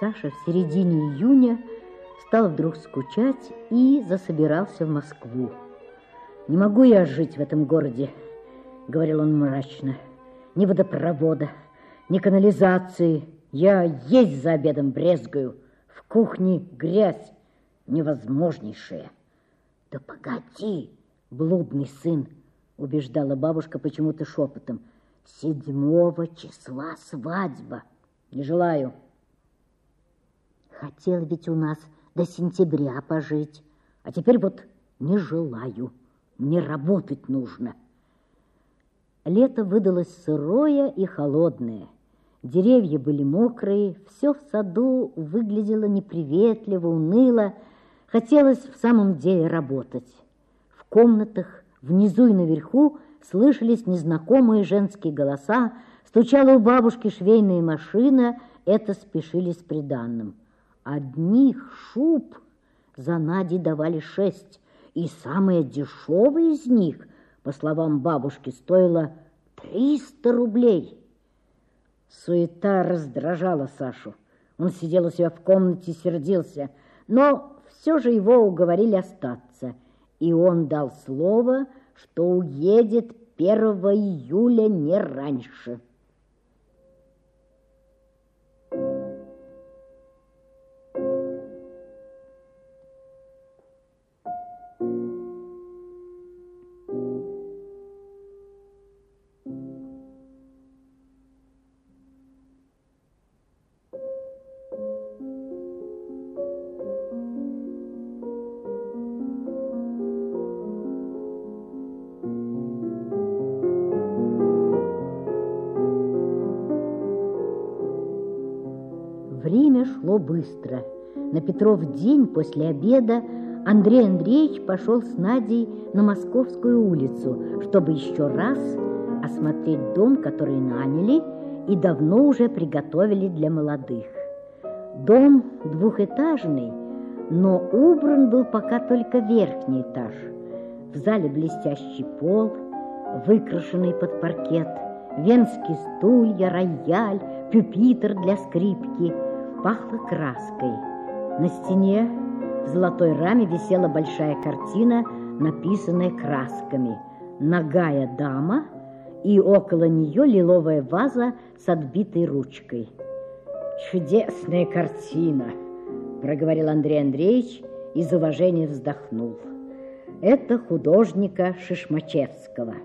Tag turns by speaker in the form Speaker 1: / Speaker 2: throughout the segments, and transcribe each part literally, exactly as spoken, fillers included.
Speaker 1: Саша в середине июня стал вдруг скучать и засобирался в Москву. «Не могу я жить в этом городе», — говорил он мрачно. «Ни водопровода, ни канализации. Я есть за обедом брезгаю. В кухне грязь невозможнейшая». «Да погоди, блудный сын», — убеждала бабушка почему-то шепотом. «Седьмого числа свадьба». «Не желаю». «Хотел ведь у нас до сентября пожить, а теперь вот не желаю. Мне работать нужно». Лето выдалось сырое и холодное. Деревья были мокрые, все в саду выглядело неприветливо, уныло. Хотелось в самом деле работать. В комнатах внизу и наверху слышались незнакомые женские голоса, стучала у бабушки швейная машина, это спешили с приданным. Одних шуб за Надей давали шесть, и самая дешевая из них, по словам бабушки, стоила триста рублей. Суета раздражала Сашу. Он сидел у себя в комнате и сердился, но все же его уговорили остаться, и он дал слово, что уедет первого июля не раньше. Время шло быстро. На Петров день после обеда Андрей Андреевич пошел с Надей на Московскую улицу, чтобы еще раз осмотреть дом, который наняли и давно уже приготовили для молодых. Дом двухэтажный, но убран был пока только верхний этаж. В зале блестящий пол, выкрашенный под паркет, венские стулья, рояль, пюпитр для скрипки. Пахло краской. На стене в золотой раме висела большая картина, написанная красками. Нагая дама, и около нее лиловая ваза с отбитой ручкой. «Чудесная картина», — проговорил Андрей Андреевич, из уважения вздохнул. «Это художника Шишмачевского».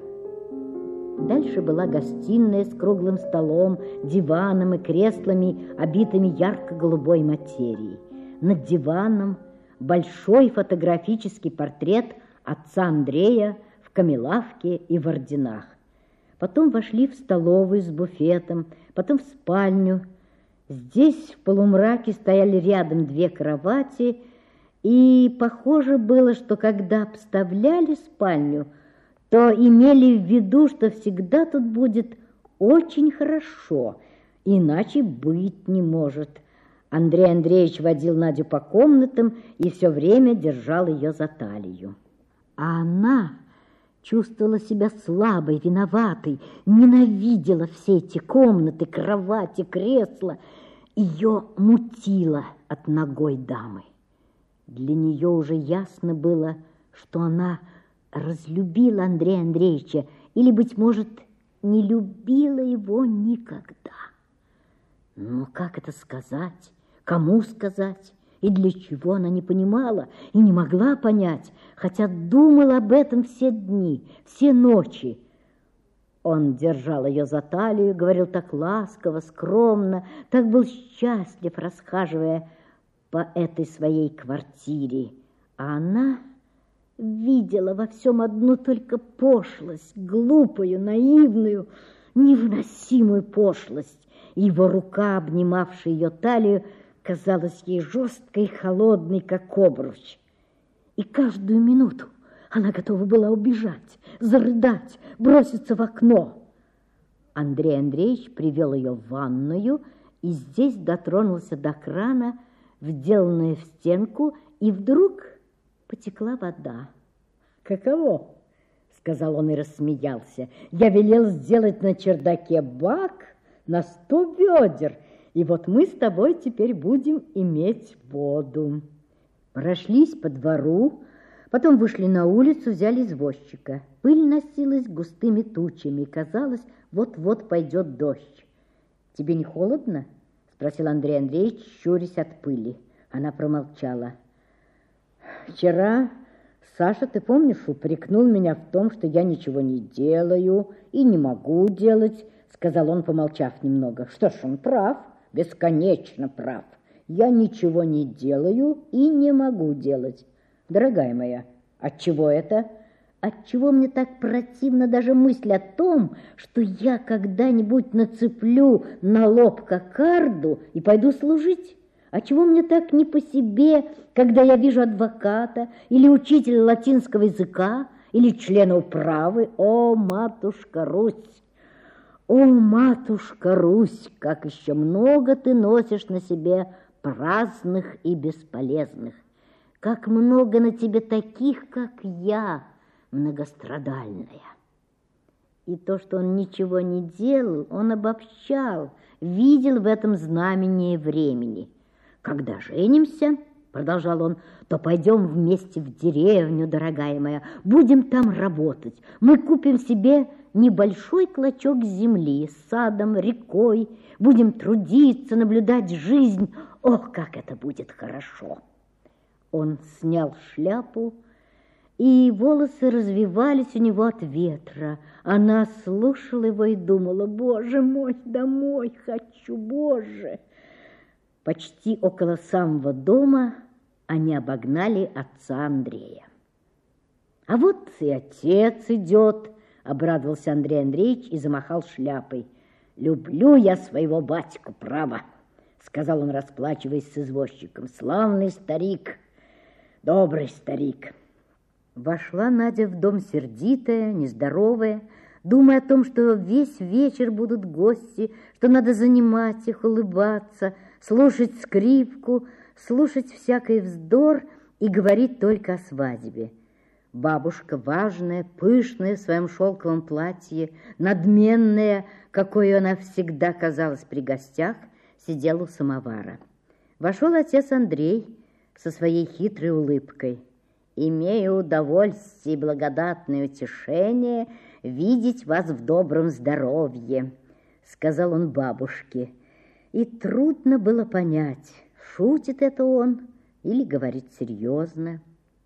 Speaker 1: Дальше была гостиная с круглым столом, диваном и креслами, обитыми ярко-голубой материей. Над диваном большой фотографический портрет отца Андрея в камелавке и в орденах. Потом вошли в столовую с буфетом, потом в спальню. Здесь в полумраке стояли рядом две кровати, и похоже было, что когда обставляли спальню, то имели в виду, что всегда тут будет очень хорошо, иначе быть не может. Андрей Андреевич водил Надю по комнатам и все время держал ее за талию. А она чувствовала себя слабой, виноватой, ненавидела все эти комнаты, кровати, кресла. Ее мутило от нагой дамы. Для нее уже ясно было, что она разлюбила Андрея Андреевича или, быть может, не любила его никогда. Но как это сказать, кому сказать и для чего, она не понимала и не могла понять, хотя думала об этом все дни, все ночи. Он держал ее за талию, говорил так ласково, скромно, так был счастлив, расхаживая по этой своей квартире, а она видела во всем одну только пошлость, глупую, наивную, невыносимую пошлость. Его рука, обнимавшая ее талию, казалась ей жесткой и холодной, как обруч. И каждую минуту она готова была убежать, зарыдать, броситься в окно. Андрей Андреевич привел ее в ванную и здесь дотронулся до крана, вделанная в стенку, и вдруг потекла вода. «Каково?» — сказал он и рассмеялся. «Я велел сделать на чердаке бак на сто ведер, И вот мы с тобой теперь будем иметь воду. Прошлись по двору, потом вышли на улицу, взяли извозчика. Пыль носилась густыми тучами, и казалось, вот-вот пойдет дождь. «Тебе не холодно?» – спросил Андрей Андреевич, щурясь от пыли. Она промолчала. «Вчера Саша, ты помнишь, упрекнул меня в том, что я ничего не делаю и не могу делать», – сказал он, помолчав немного. «Что ж, он прав, бесконечно прав. Я ничего не делаю и не могу делать. Дорогая моя, отчего это? Отчего мне так противна даже мысль о том, что я когда-нибудь нацеплю на лоб кокарду и пойду служить? Отчего мне так не по себе, когда я вижу адвоката или учителя латинского языка или члена управы? О, матушка Русь! О, матушка Русь, как еще много ты носишь на себе праздных и бесполезных! Как много на тебе таких, как я, многострадальная!» И то, что он ничего не делал, он обобщал, видел в этом знамение времени. «Когда женимся, — продолжал он, — то пойдем вместе в деревню, дорогая моя, будем там работать. Мы купим себе небольшой клочок земли с садом, рекой, будем трудиться, наблюдать жизнь. Ох, как это будет хорошо!» Он снял шляпу, и волосы развивались у него от ветра. Она слушала его и думала: «Боже мой, домой хочу, Боже!» Почти около самого дома они обогнали отца Андрея. «А вот и отец идет», — обрадовался Андрей Андреевич и замахал шляпой. «Люблю я своего батьку, право», — сказал он, расплачиваясь с извозчиком. «Славный старик, добрый старик». Вошла Надя в дом сердитая, нездоровая, думая о том, что весь вечер будут гости, что надо занимать их, улыбаться, слушать скрипку, слушать всякий вздор и говорить только о свадьбе. Бабушка, важная, пышная в своем шелковом платье, надменная, какой она всегда казалась при гостях, сидела у самовара. Вошел отец Андрей со своей хитрой улыбкой. «Имею удовольствие и благодатное утешение видеть вас в добром здоровье», — сказал он бабушке. И трудно было понять, шутит это он или говорит серьезно.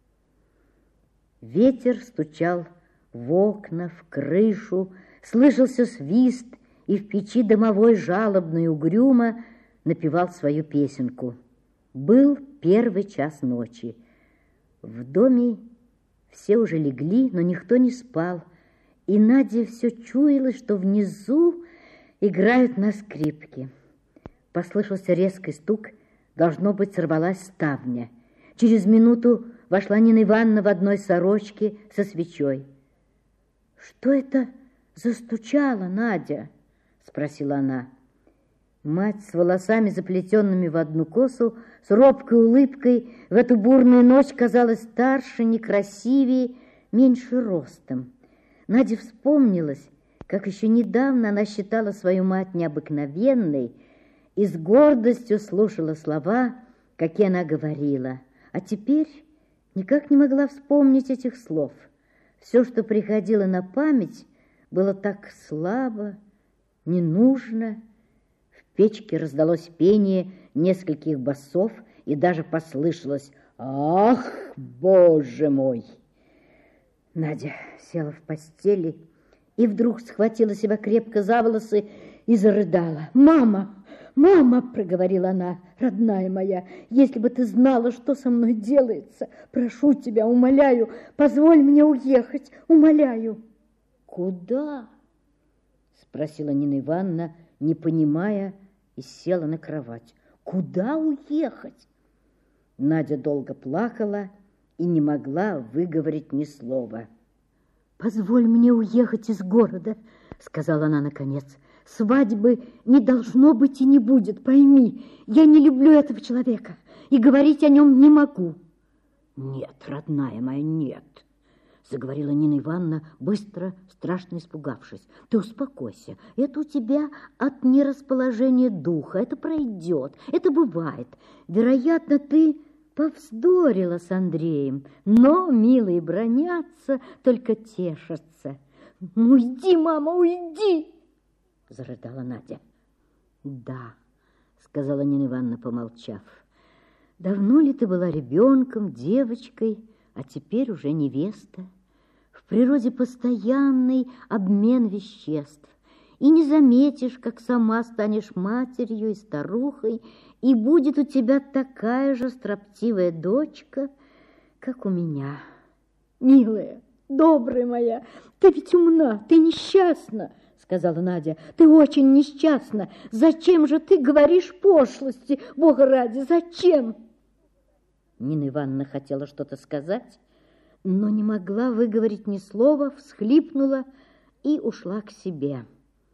Speaker 1: Ветер стучал в окна, в крышу, слышался свист, и в печи домовой жалобно и угрюмо напевал свою песенку. Был первый час ночи. В доме все уже легли, но никто не спал, и Надя все чуяла, что внизу играют на скрипке. Послышался резкий стук, должно быть, сорвалась ставня. Через минуту вошла Нина Ивановна в одной сорочке со свечой. «Что это застучало, Надя?» — спросила она. Мать с волосами, заплетенными в одну косу, с робкой улыбкой, в эту бурную ночь казалась старше, некрасивее, меньше ростом. Наде вспомнилась, как еще недавно она считала свою мать необыкновенной и с гордостью слушала слова, какие она говорила, а теперь никак не могла вспомнить этих слов. Все, что приходило на память, было так слабо, не нужно. В печке раздалось пение нескольких басов, и даже послышалось: «Ах, Боже мой!» Надя села в постели и вдруг схватила себя крепко за волосы и зарыдала. «Мама! Мама!» — проговорила она. «Родная моя, если бы ты знала, что со мной делается, прошу тебя, умоляю, позволь мне уехать, умоляю». «Куда?» — спросила Нина Ивановна, не понимая, и села на кровать. «Куда уехать?» Надя долго плакала и не могла выговорить ни слова. «Позволь мне уехать из города», — сказала она наконец. «Свадьбы не должно быть и не будет, пойми. Я не люблю этого человека и говорить о нем не могу». «Нет, родная моя, нет», — заговорила Нина Ивановна, быстро, страшно испугавшись. Ты успокойся. Это у тебя от нерасположения духа. Это пройдет. Это бывает. Вероятно, ты повздорила с Андреем. Но, милые, бранятся, только тешатся. Ну, уйди, мама, уйди! Зарыдала Надя. Да, сказала Нина Ивановна, помолчав. Давно ли ты была ребенком, девочкой, а теперь уже невеста? В природе постоянный обмен веществ. И не заметишь, как сама станешь матерью и старухой, и будет у тебя такая же строптивая дочка, как у меня. Милая, добрая моя, ты ведь умна, ты несчастна, сказала Надя. Ты очень несчастна. Зачем же ты говоришь пошлости, Бога ради, зачем? Нина Ивановна хотела что-то сказать, но не могла выговорить ни слова, всхлипнула и ушла к себе.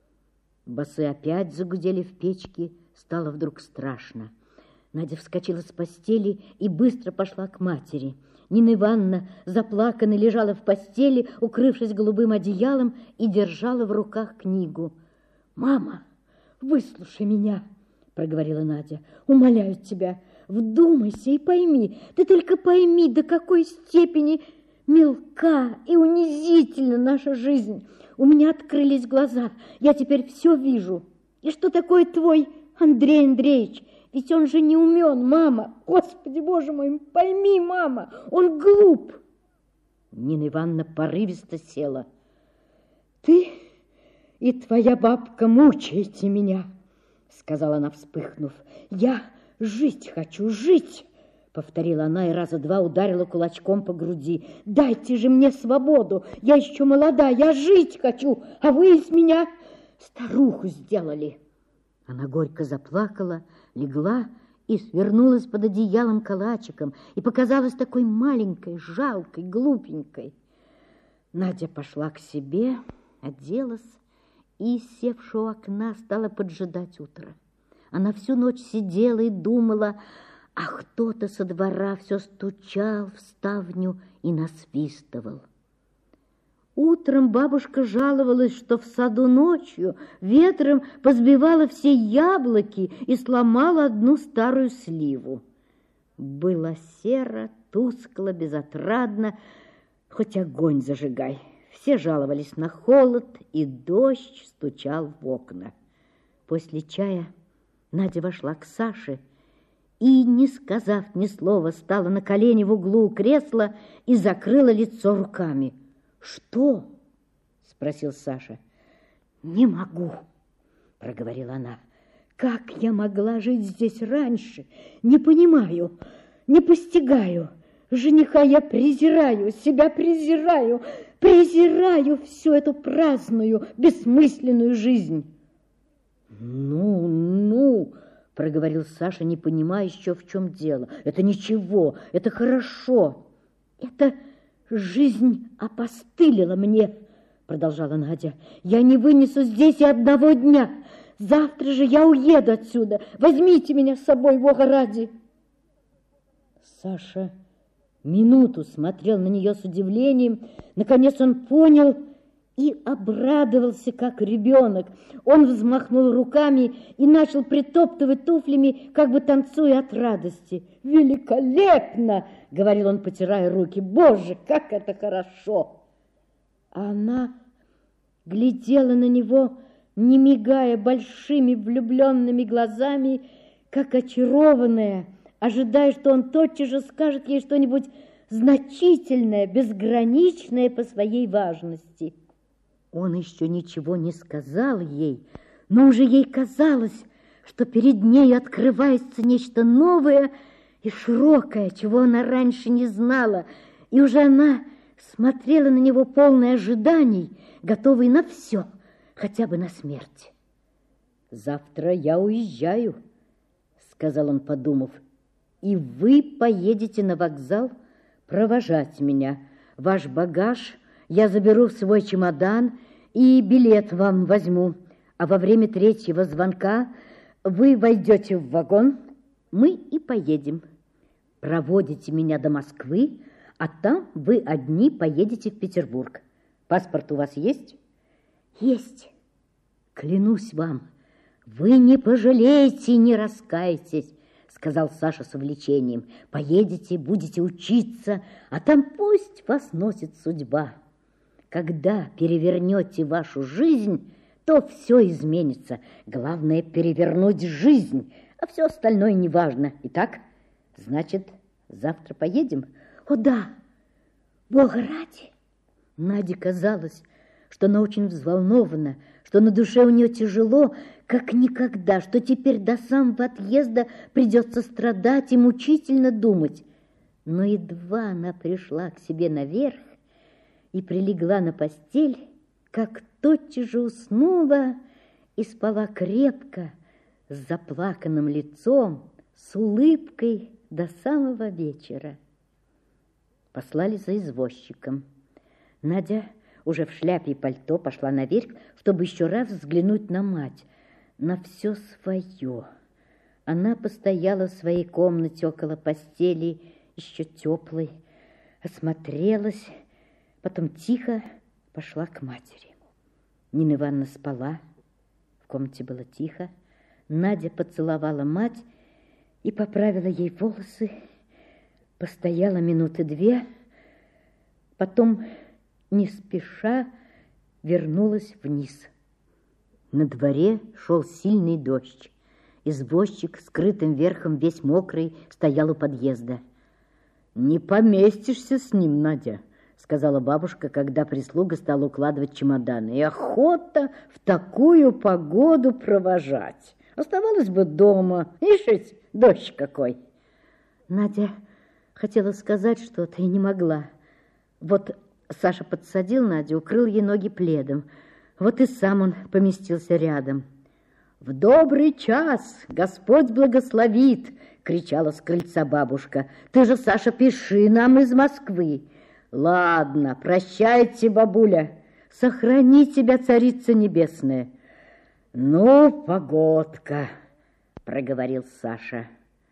Speaker 1: Басы опять загудели в печке, стало вдруг страшно. Надя вскочила с постели и быстро пошла к матери. Нина Ивановна, заплаканная, лежала в постели, укрывшись голубым одеялом, и держала в руках книгу. «Мама, выслушай меня», — проговорила Надя. «Умоляю тебя, вдумайся и пойми, ты только пойми, до какой степени мелка и унизительна наша жизнь. У меня открылись глаза, я теперь все вижу. И что такое твой Андрей Андреевич? Ведь он же не умен, мама. Господи, Боже мой, пойми, мама, он глуп». Нина Ивановна порывисто села. «Ты и твоя бабка мучаете меня», — сказала она, вспыхнув. «Я жить хочу, жить», — повторила она и раза два ударила кулачком по груди. «Дайте же мне свободу, я еще молода, я жить хочу, а вы из меня старуху сделали». Она горько заплакала, легла и свернулась под одеялом калачиком и показалась такой маленькой, жалкой, глупенькой. Надя пошла к себе, оделась и, севши у окна, стала поджидать утро. Она всю ночь сидела и думала, а кто-то со двора все стучал в ставню и насвистывал. Утром бабушка жаловалась, что в саду ночью ветром позбивала все яблоки и сломала одну старую сливу. Было серо, тускло, безотрадно, хоть огонь зажигай. Все жаловались на холод, и дождь стучал в окна. После чая Надя вошла к Саше и, не сказав ни слова, стала на колени в углу у кресла и закрыла лицо руками. «Что?» — спросил Саша. «Не могу», — проговорила она. «Как я могла жить здесь раньше? Не понимаю, не постигаю. Жениха я презираю, себя презираю, презираю всю эту праздную, бессмысленную жизнь». «Ну, ну», — проговорил Саша, не понимая еще, в чем дело. «Это ничего, это хорошо. Это жизнь опостылила мне», — продолжала Надя. «Я не вынесу здесь и одного дня. Завтра же я уеду отсюда. Возьмите меня с собой, Бога ради». Саша минуту смотрел на нее с удивлением. Наконец он понял и обрадовался, как ребенок. Он взмахнул руками и начал притоптывать туфлями, как бы танцуя от радости. «Великолепно!» — говорил он, потирая руки. «Боже, как это хорошо!» А она глядела на него, не мигая большими влюбленными глазами, как очарованная, ожидая, что он тотчас же скажет ей что-нибудь значительное, безграничное по своей важности. Он еще ничего не сказал ей, но уже ей казалось, что перед ней открывается нечто новое и широкое, чего она раньше не знала, и уже она смотрела на него полной ожиданий, готовой на все, хотя бы на смерть. «Завтра я уезжаю», — сказал он, подумав, «и вы поедете на вокзал провожать меня. Ваш багаж я заберу в свой чемодан и билет вам возьму, а во время третьего звонка вы войдете в вагон, мы и поедем. Проводите меня до Москвы, а там вы одни поедете в Петербург. Паспорт у вас есть? Есть. Клянусь вам, вы не пожалеете и не раскаетесь, сказал Саша с увлечением. Поедете, будете учиться, а там пусть вас носит судьба. Когда перевернете вашу жизнь, то все изменится. Главное перевернуть жизнь, а все остальное неважно. Итак, значит, завтра поедем? О, да, Бога ради. Наде казалось, что она очень взволнована, что на душе у нее тяжело, как никогда, что теперь до самого отъезда придется страдать и мучительно думать. Но едва она пришла к себе наверх и прилегла на постель, как тотчас же уснула и спала крепко, с заплаканным лицом, с улыбкой до самого вечера. Послали за извозчиком. Надя уже в шляпе и пальто пошла наверх, чтобы еще раз взглянуть на мать, на все свое. Она постояла в своей комнате около постели, еще теплой, осмотрелась, потом тихо пошла к матери. Нина Ивановна спала, в комнате было тихо. Надя поцеловала мать и поправила ей волосы, постояла минуты две, потом не спеша вернулась вниз. На дворе шел сильный дождь. Извозчик, скрытым верхом весь мокрый, стоял у подъезда. «Не поместишься с ним, Надя», — сказала бабушка, когда прислуга стала укладывать чемоданы. «И охота в такую погоду провожать. Оставалась бы дома. Ишь, дождь какой!» Надя хотела сказать что-то и не могла. Вот Саша подсадил Надю, укрыл ей ноги пледом. Вот и сам он поместился рядом. «В добрый час! Господь благословит!» — кричала с крыльца бабушка. «Ты же, Саша, пиши нам из Москвы!» «Ладно, прощайте, бабуля! Сохрани тебя, Царица Небесная!» «Ну, погодка!» — проговорил Саша.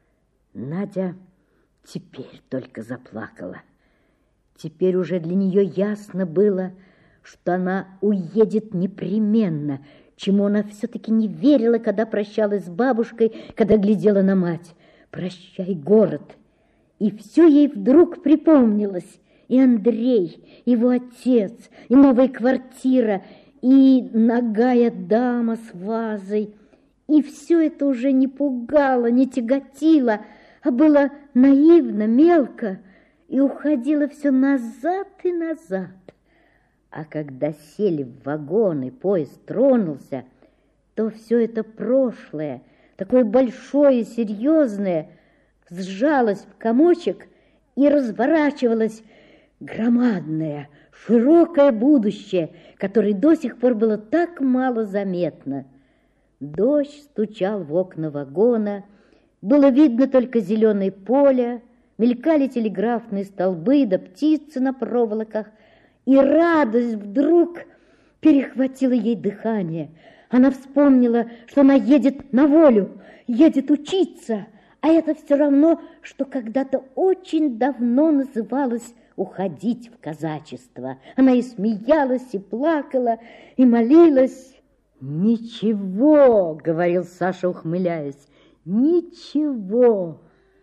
Speaker 1: Надя теперь только заплакала. Теперь уже для нее ясно было, что она уедет непременно, чему она все-таки не верила, когда прощалась с бабушкой, когда глядела на мать. «Прощай, город!» И все ей вдруг припомнилось. И Андрей, его отец, и новая квартира, и нагая дама с вазой. И все это уже не пугало, не тяготило, а было наивно, мелко, и уходило все назад и назад. А когда сели в вагон и поезд тронулся, то все это прошлое, такое большое, серьезное, сжалось в комочек и разворачивалось громадное, широкое будущее, которое до сих пор было так мало заметно. Дождь стучал в окна вагона, было видно только зеленое поле, мелькали телеграфные столбы да птицы на проволоках, и радость вдруг перехватила ей дыхание. Она вспомнила, что она едет на волю, едет учиться, а это все равно, что когда-то очень давно называлось уходить в казачество. Она и смеялась, и плакала, и молилась. «Ничего», — говорил Саша, ухмыляясь, — «ничего».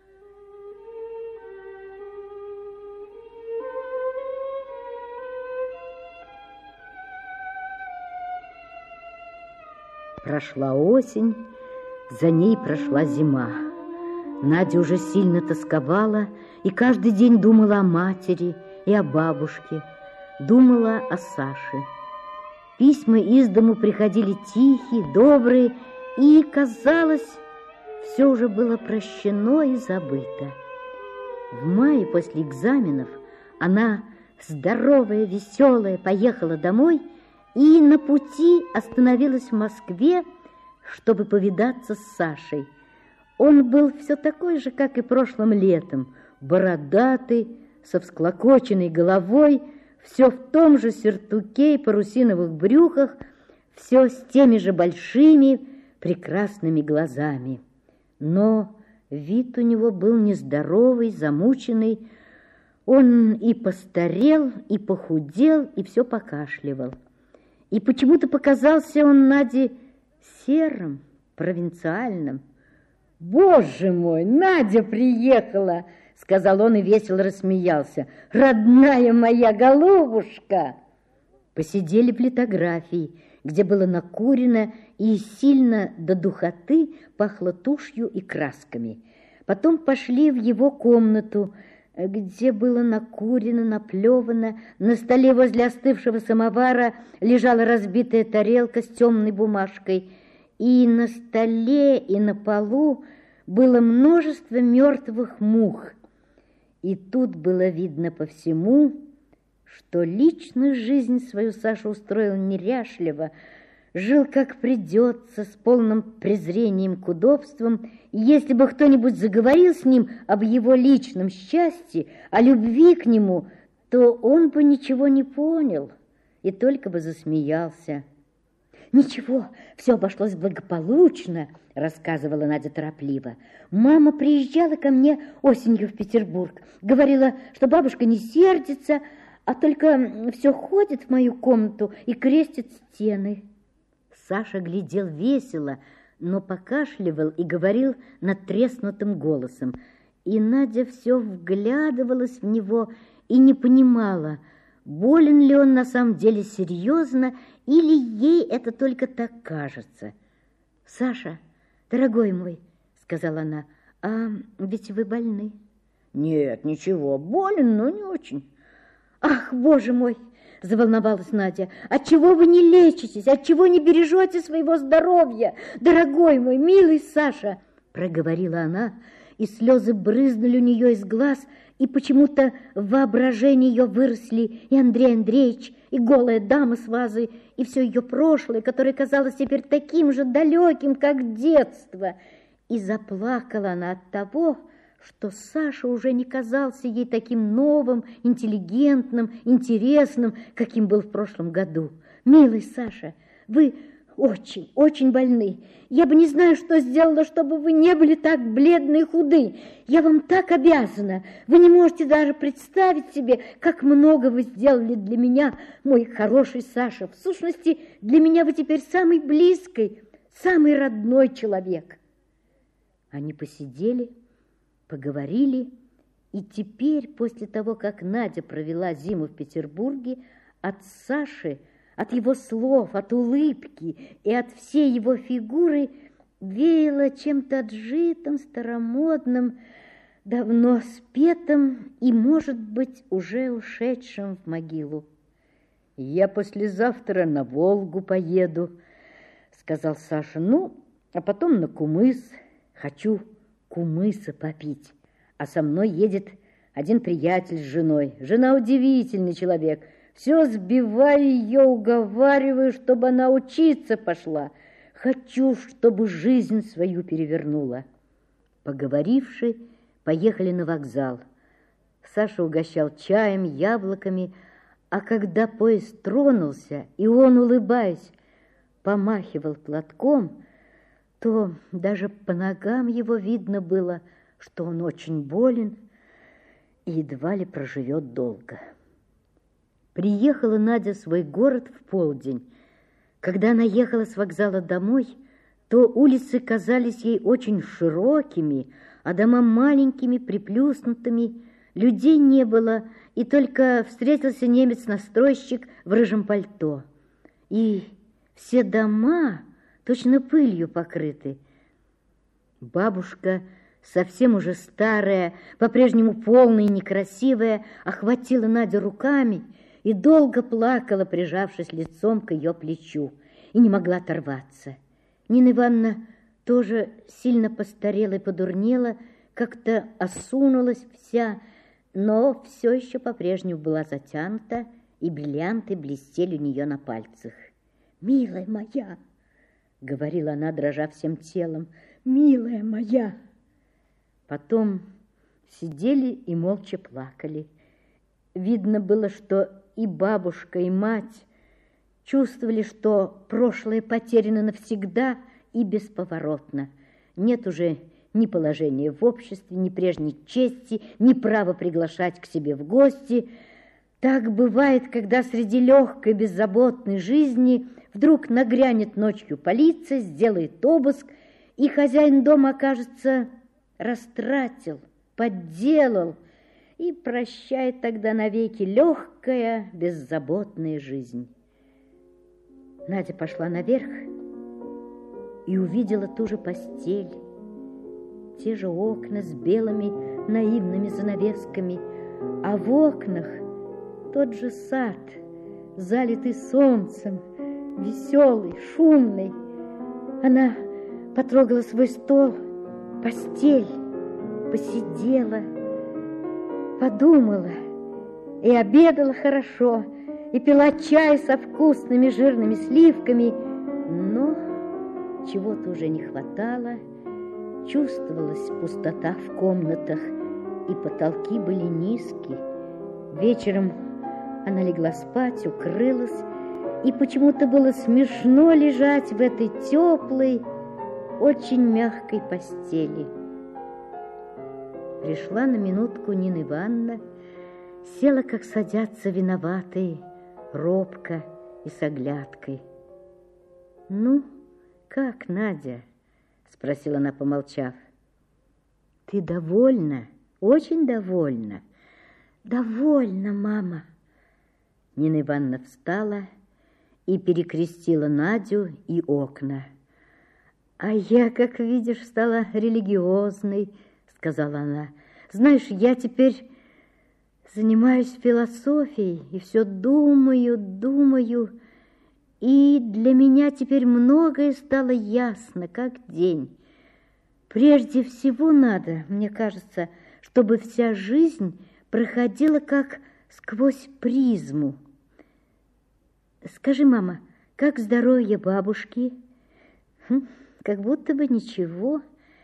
Speaker 1: Прошла осень, за ней прошла зима. Надя уже сильно тосковала и каждый день думала о матери и о бабушке, думала о Саше. Письма из дому приходили тихие, добрые, и, казалось, все уже было прощено и забыто. В мае после экзаменов она, здоровая, веселая, поехала домой и на пути остановилась в Москве, чтобы повидаться с Сашей. Он был все такой же, как и прошлым летом, бородатый, со всклокоченной головой, все в том же сюртуке и парусиновых брюках, все с теми же большими прекрасными глазами. Но вид у него был нездоровый, замученный. Он и постарел, и похудел, и все покашливал. И почему-то показался он Наде серым, провинциальным. «Боже мой, Надя приехала!» — сказал он и весело рассмеялся. «Родная моя голубушка!» Посидели в литографии, где было накурено и сильно до духоты пахло тушью и красками. Потом пошли в его комнату, где было накурено, наплевано. На столе возле остывшего самовара лежала разбитая тарелка с темной бумажкой, и на столе и на полу было множество мертвых мух. И тут было видно по всему, что личную жизнь свою Саша устроил неряшливо, жил как придется, с полным презрением к удобствам, и если бы кто-нибудь заговорил с ним об его личном счастье, о любви к нему, то он бы ничего не понял и только бы засмеялся. «Ничего, все обошлось благополучно», — рассказывала Надя торопливо. «Мама приезжала ко мне осенью в Петербург, говорила, что бабушка не сердится, а только все ходит в мою комнату и крестит стены». Саша глядел весело, но покашливал и говорил надтреснутым голосом. И Надя все вглядывалась в него и не понимала, болен ли он на самом деле серьезно, или ей это только так кажется. «Саша, дорогой мой, — сказала она, — а ведь вы больны?» «Нет, ничего, болен, но не очень». «Ах, Боже мой! — заволновалась Надя. — Отчего вы не лечитесь? Отчего не бережете своего здоровья? Дорогой мой, милый Саша! — проговорила она, и слезы брызнули у нее из глаз, и почему-то в воображении ее выросли и Андрей Андреевич, и голая дама с вазой, и все ее прошлое, которое казалось теперь таким же далеким, как детство. И заплакала она от того, что Саша уже не казался ей таким новым, интеллигентным, интересным, каким был в прошлом году. «Милый Саша, вы очень, очень больны. Я бы не знаю, что сделала, чтобы вы не были так бледны и худы. Я вам так обязана. Вы не можете даже представить себе, как много вы сделали для меня, мой хороший Саша. В сущности, для меня вы теперь самый близкий, самый родной человек». Они посидели, поговорили, и теперь, после того, как Надя провела зиму в Петербурге, от Саши, от его слов, от улыбки и от всей его фигуры веяло чем-то отжитым, старомодным, давно спетым и, может быть, уже ушедшим в могилу. «Я послезавтра на Волгу поеду», — сказал Саша. «Ну, а потом на кумыс. Хочу кумыса попить. А со мной едет один приятель с женой. Жена удивительный человек. Все сбиваю ее, уговариваю, чтобы она учиться пошла. Хочу, чтобы жизнь свою перевернула». Поговоривши, поехали на вокзал. Саша угощал чаем, яблоками, а когда поезд тронулся, и он, улыбаясь, помахивал платком, то даже по ногам его видно было, что он очень болен и едва ли проживет долго. Приехала Надя в свой город в полдень. Когда она ехала с вокзала домой, то улицы казались ей очень широкими, а дома маленькими, приплюснутыми. Людей не было, и только встретился немец-настройщик в рыжем пальто. И все дома точно пылью покрыты. Бабушка, совсем уже старая, по-прежнему полная и некрасивая, охватила Надю руками и долго плакала, прижавшись лицом к ее плечу, и не могла оторваться. Нина Ивановна тоже сильно постарела и подурнела, как-то осунулась вся, но все еще по-прежнему была затянута, и бриллианты блестели у нее на пальцах. «Милая моя!» — говорила она, дрожа всем телом. «Милая моя!» Потом сидели и молча плакали. Видно было, что и бабушка, и мать чувствовали, что прошлое потеряно навсегда и бесповоротно. Нет уже Ни положения в обществе, ни прежней чести, ни права приглашать к себе в гости. Так бывает, когда среди легкой, беззаботной жизни вдруг нагрянет ночью полиция, сделает обыск, и хозяин дома, окажется, растратил, подделал, и прощает тогда навеки легкая, беззаботная жизнь. Надя пошла наверх и увидела ту же постель, те же окна с белыми наивными занавесками, а в окнах тот же сад, залитый солнцем, веселый, шумный. Она потрогала свой стол, постель, посидела, подумала и обедала хорошо, и пила чай со вкусными жирными сливками, но чего-то уже не хватало. Чувствовалась пустота в комнатах, и потолки были низкие. Вечером она легла спать, укрылась, и почему-то было смешно лежать в этой теплой, очень мягкой постели. Пришла на минутку Нина Ивановна, села, как садятся виноватые, робко и с оглядкой. «Ну, как, Надя?» — спросила она, помолчав. «Ты довольна? Очень довольна?» «Довольна, мама». Нина Ивановна встала и перекрестила Надю и окна. «А я, как видишь, стала религиозной», — сказала она. «Знаешь, я теперь занимаюсь философией и все думаю, думаю, и для меня теперь многое стало ясно, как день. Прежде всего надо, мне кажется, чтобы вся жизнь проходила как сквозь призму. Скажи, мама, как здоровье бабушки?» Хм, «Как будто бы ничего.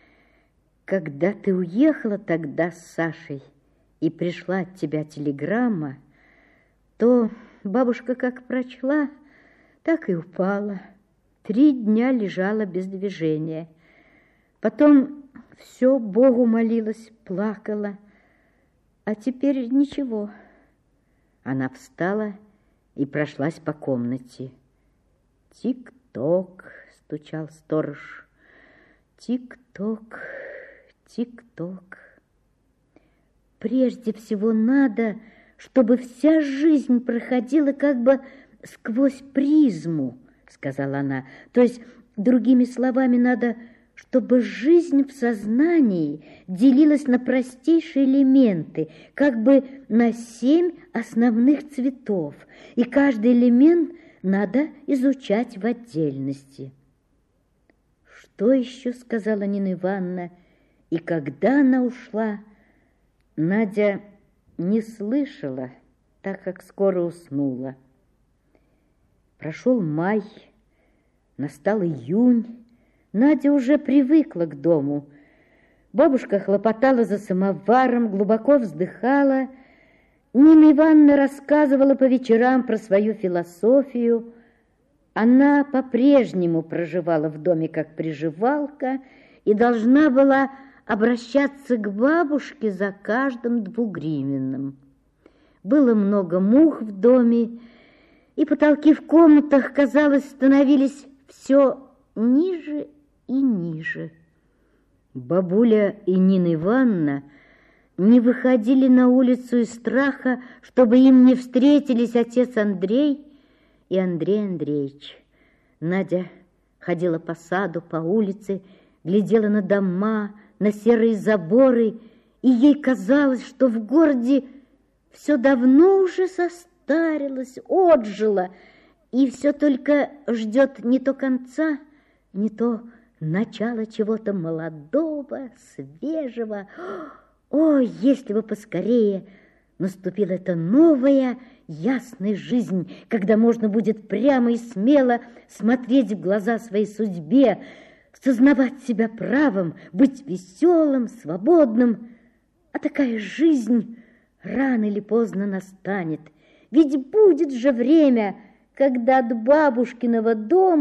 Speaker 1: Когда ты уехала тогда с Сашей и пришла от тебя телеграмма, то бабушка как прочла, так и упала. Три дня лежала без движения. Потом все Богу молилась, плакала. А теперь ничего». Она встала и прошлась по комнате. «Тик-ток», — стучал сторож. «Тик-ток, тик-ток». «Прежде всего надо, чтобы вся жизнь проходила как бы сквозь призму», — сказала она. «То есть, другими словами, надо, чтобы жизнь в сознании делилась на простейшие элементы, как бы на семь основных цветов, и каждый элемент надо изучать в отдельности». «Что еще?» — сказала Нина Ивановна, и когда она ушла, Надя не слышала, так как скоро уснула. Прошел май, настал июнь. Надя уже привыкла к дому. Бабушка хлопотала за самоваром, глубоко вздыхала. Нина Ивановна рассказывала по вечерам про свою философию. Она по-прежнему проживала в доме как приживалка и должна была обращаться к бабушке за каждым двугривенным. Было много мух в доме, и потолки в комнатах, казалось, становились все ниже и ниже. Бабуля и Нина Ивановна не выходили на улицу из страха, чтобы им не встретились отец Андрей и Андрей Андреевич. Надя ходила по саду, по улице, глядела на дома, на серые заборы, и ей казалось, что в городе все давно уже состарилось, отжило, и все только ждет не то конца, не то начала чего-то молодого, свежего. Ой, если бы поскорее наступила эта новая, ясная жизнь, когда можно будет прямо и смело смотреть в глаза своей судьбе, сознавать себя правым, быть веселым, свободным. А такая жизнь рано или поздно настанет. Ведь будет же время, когда от бабушкиного дома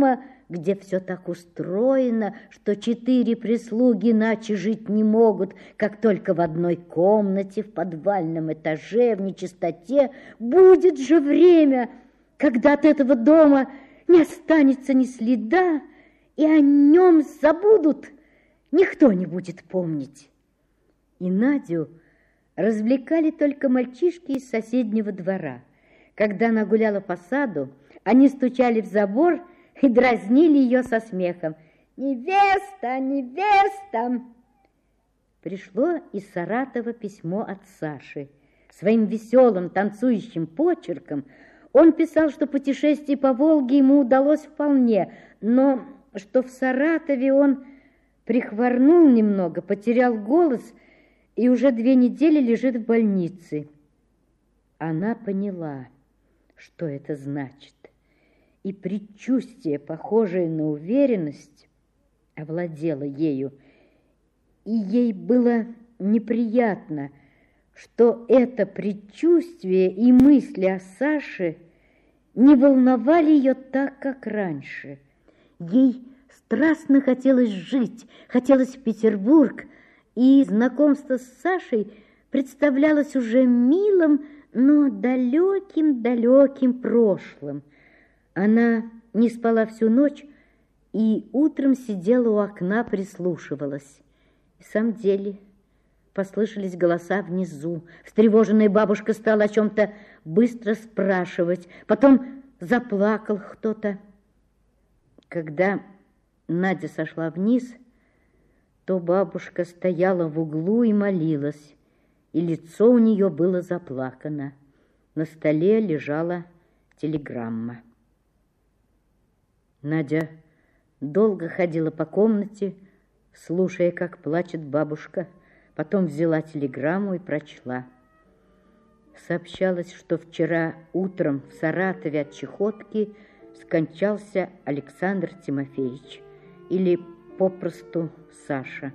Speaker 1: где все так устроено, что четыре прислуги иначе жить не могут, как только в одной комнате, в подвальном этаже, в нечистоте. Будет же время, когда от этого дома не останется ни следа, и о нем забудут, никто не будет помнить. И Надю развлекали только мальчишки из соседнего двора. Когда она гуляла по саду, они стучали в забор и дразнили ее со смехом. «Невеста, невеста!» Пришло из Саратова письмо от Саши. Своим веселым танцующим почерком он писал, что путешествие по Волге ему удалось вполне, но что в Саратове он прихворнул немного, потерял голос и уже две недели лежит в больнице. Она поняла, что это значит, и предчувствие, похожее на уверенность, овладело ею, и ей было неприятно, что это предчувствие и мысли о Саше не волновали ее так, как раньше. Ей страстно хотелось жить, хотелось в Петербург, и знакомство с Сашей представлялось уже милым, но далеким-далеким прошлым. Она не спала всю ночь и утром сидела у окна, прислушивалась. И в самом деле послышались голоса внизу. Встревоженная бабушка стала о чем-то быстро спрашивать. Потом заплакал кто-то. Когда Надя сошла вниз, то бабушка стояла в углу и молилась, и лицо у нее было заплакано. На столе лежала телеграмма. Надя долго ходила по комнате, слушая, как плачет бабушка, потом взяла телеграмму и прочла. Сообщалось, что вчера утром в Саратове от чехотки скончался Александр Тимофеевич, или попросту Саша.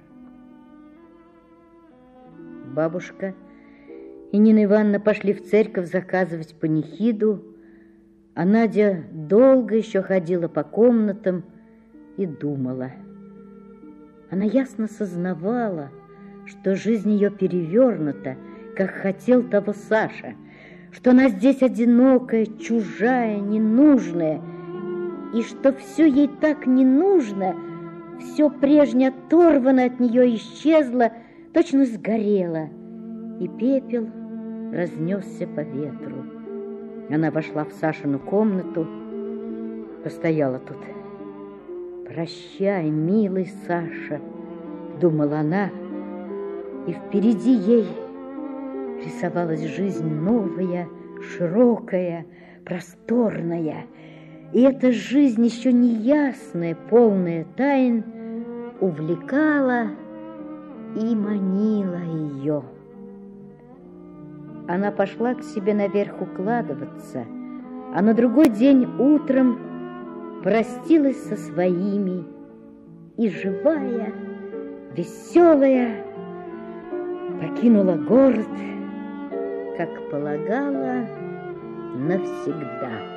Speaker 1: Бабушка и Нина Ивановна пошли в церковь заказывать панихиду, а Надя долго еще ходила по комнатам и думала. Она ясно сознавала, что жизнь ее перевернута, как хотел того Саша, что она здесь одинокая, чужая, ненужная, и что все ей так не нужно, все прежнее оторвано от нее, исчезло, точно сгорело, и пепел разнесся по ветру. Она вошла в Сашину комнату, постояла тут. «Прощай, милый Саша», — думала она, и впереди ей рисовалась жизнь новая, широкая, просторная. И эта жизнь, еще неясная, полная тайн, увлекала и манила ее. Она пошла к себе наверх укладываться, а на другой день утром простилась со своими, и живая, веселая, покинула город, как полагала, навсегда.